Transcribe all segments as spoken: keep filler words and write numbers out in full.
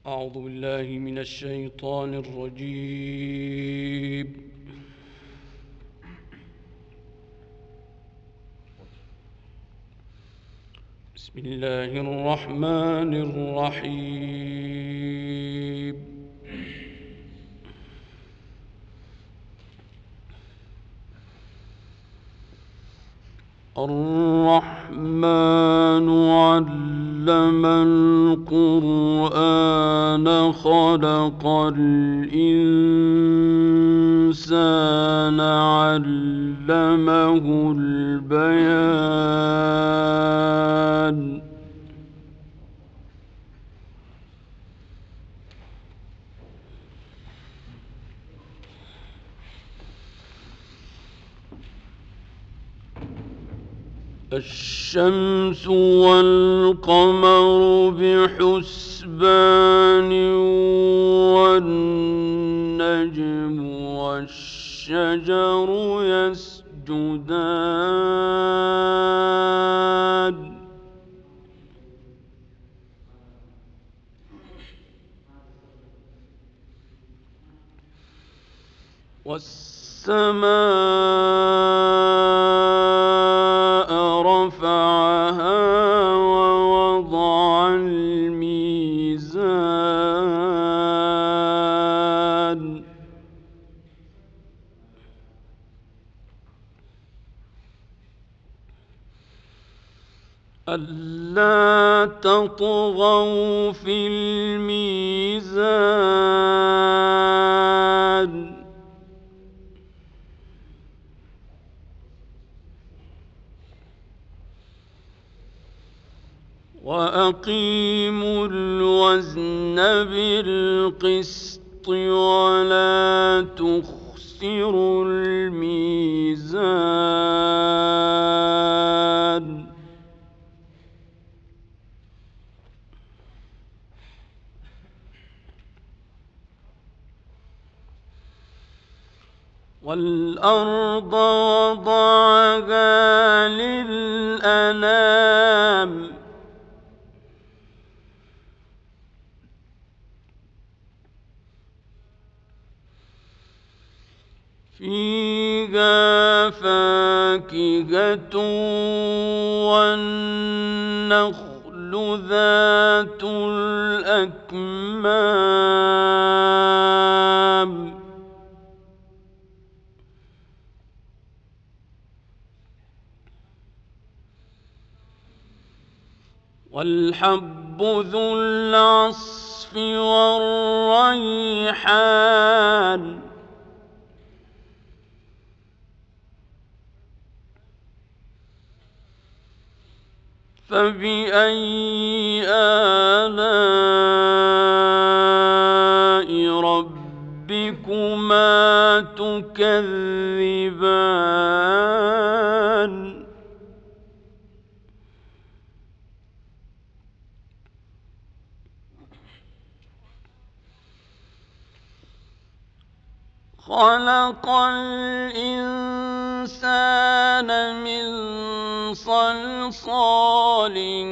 أعوذ بالله من الشيطان الرجيم. بسم الله الرحمن الرحيم. الرحمن علم القرآن خلق الإنسان علمه البيان. الشمس والقمر بحسبان والنجم والشجر يسجدان والسماء رفعها ووضع الميزان ألا تطغوا في الميزان وأقيموا الوزن بالقسط ولا تخسروا الميزان والأرض وضعها للأنام فيها فاكهة والنخل ذات الأكمام والحب ذو العصف والريحان فبأي آلاء ربكما تكذبان خلق الإنسان من صلصال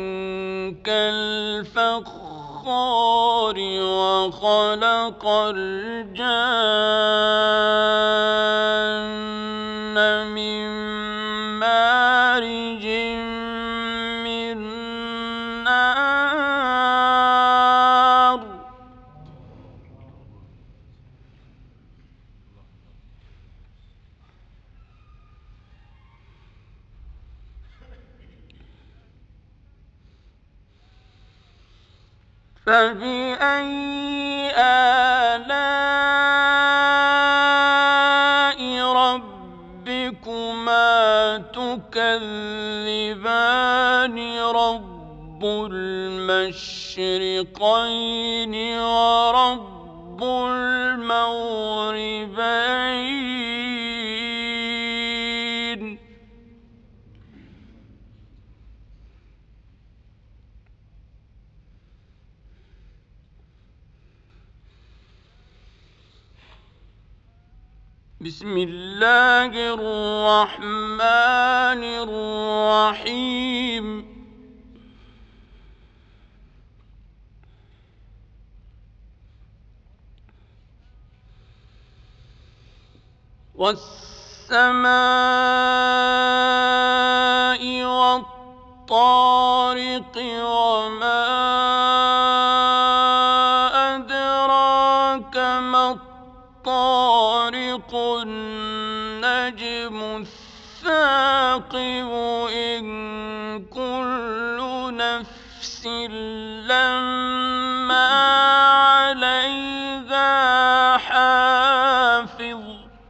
كالفخار وخلق الجان من مارج من نار فبأي آلاء ربكما تكذبان رب المشرقين ورب المغربين بسم الله الرحمن الرحيم والسماء والطارق وما أدراك ما الطارق النجم الثاقب إن كل نفس لما عليها حافظ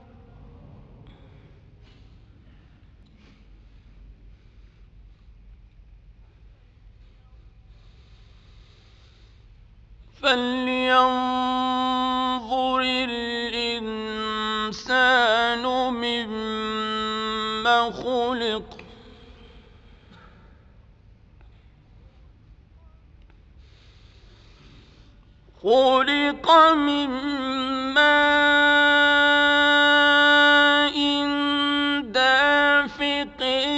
فلينظر الإنسان مما خلق خلق من ماء دافق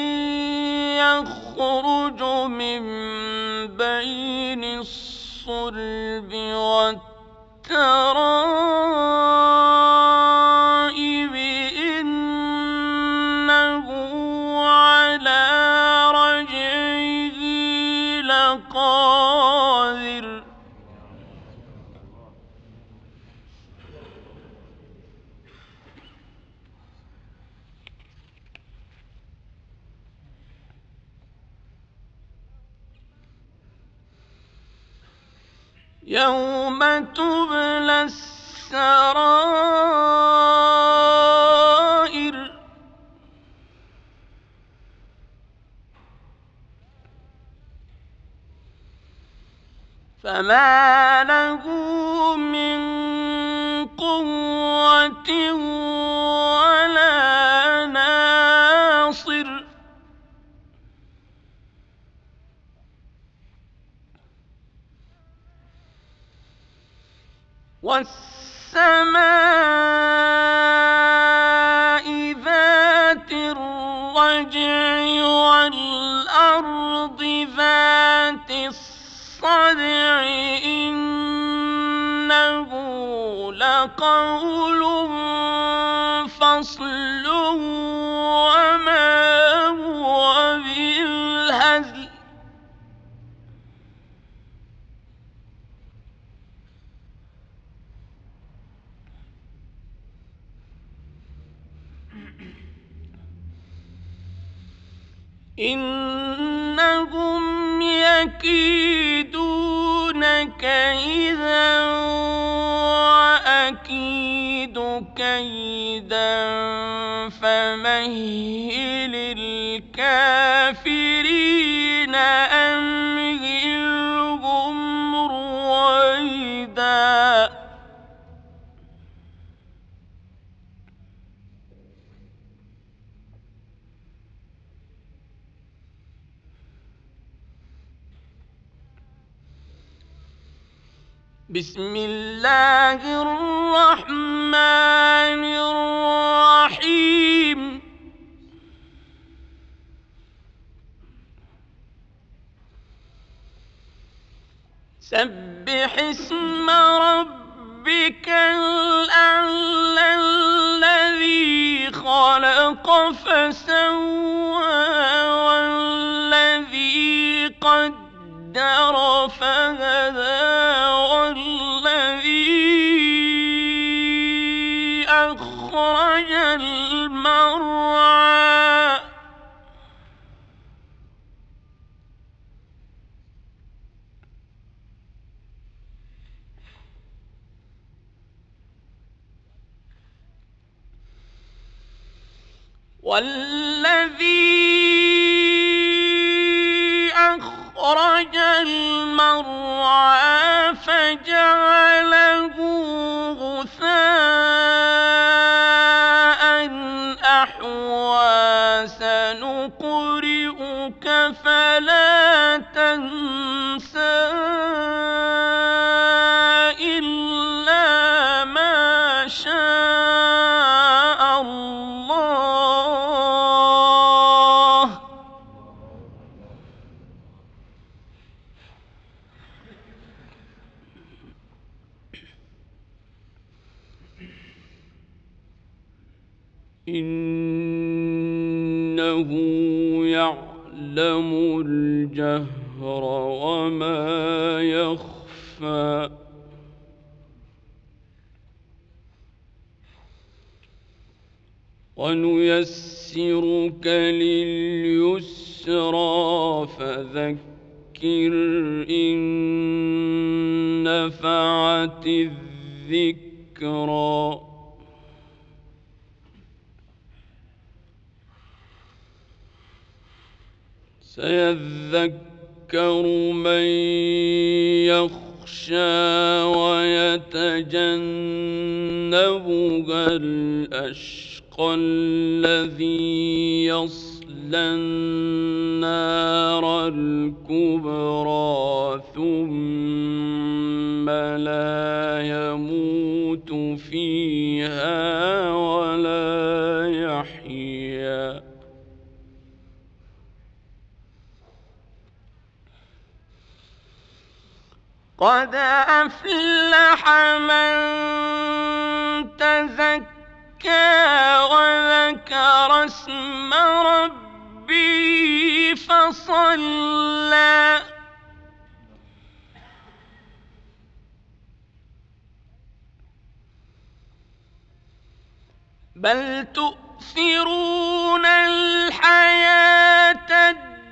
يخرج من بين الصلب والترائب إنه على رجعه لقادر يوم تبلى السرائر فما له من قوة ولا ناصر والسماء ذات الرجع والأرض ذات الصدع إنه لقول فصل وما هو بالهزل إنهم يكيدون كيدا وأكيد كيدا فمهل الكافرين أمهلهم رويدا بسم الله الرحمن الرحيم سبح اسم ربك الأعلى الذي خلق فسوى والذي قدر فهدى والذي أخرج المرعى والذي أخرج المرعى فجعله غثاء أحوى سنقرئك فلا تنسى إلا ما شاء الله ۚ إنه على كل شيء قدير. إنه يعلم الجهر وما يخفى ونيسرك لليسرى فذكر إن نفعت الذكرى سيذكر من يخشى ويتجنبها الأشقى الذي يصلى النار الكبرى ثم لا يموت فيها ولا يحيا قد أفلح من تزكى وذكر اسم ربه فصلى بل تؤثرون الحياة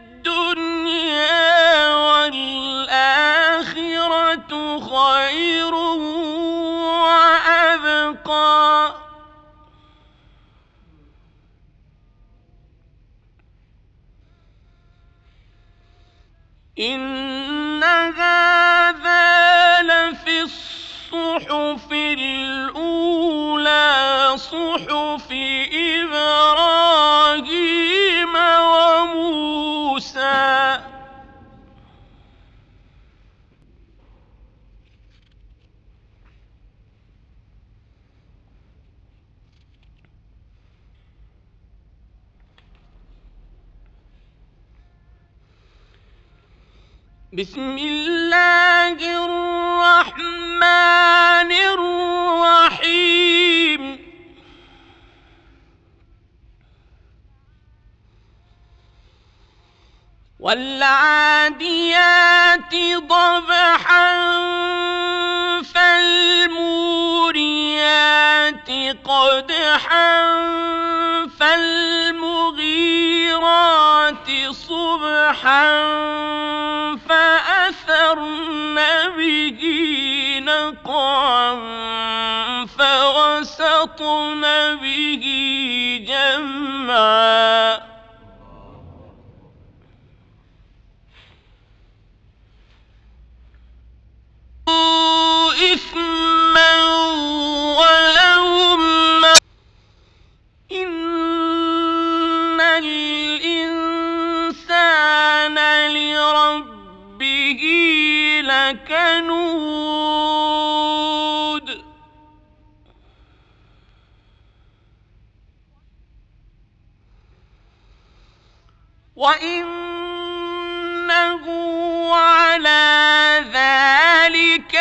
الدنيا والآخرة خير وأبقى إن هذا لفي الصحف الأولى صحف إبراهيم وموسى بسم الله الرحمن الرحيم والعاديات ضبحا فالموريات قدحا فالمغيرات صبحا فأثرن به نقعا فوسطن به جمعا إثما ولهم إن الإنسان لربه لكنود وإنه على ذلك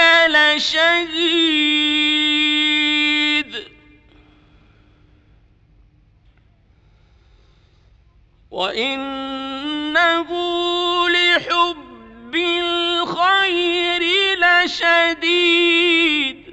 لشهيد وإنه لحب الخير لشديد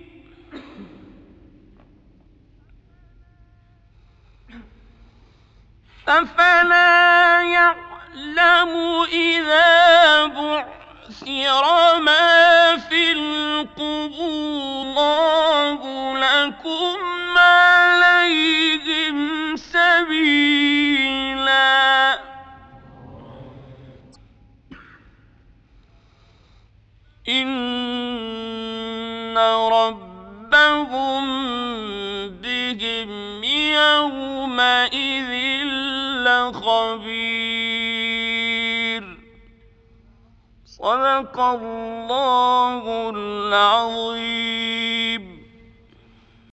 أفلا يعلم إذا بعثر ما في القبور الله لكم عليهم سبيلا إن ربهم بهم يومئذ لخبير صدق الله العظيم.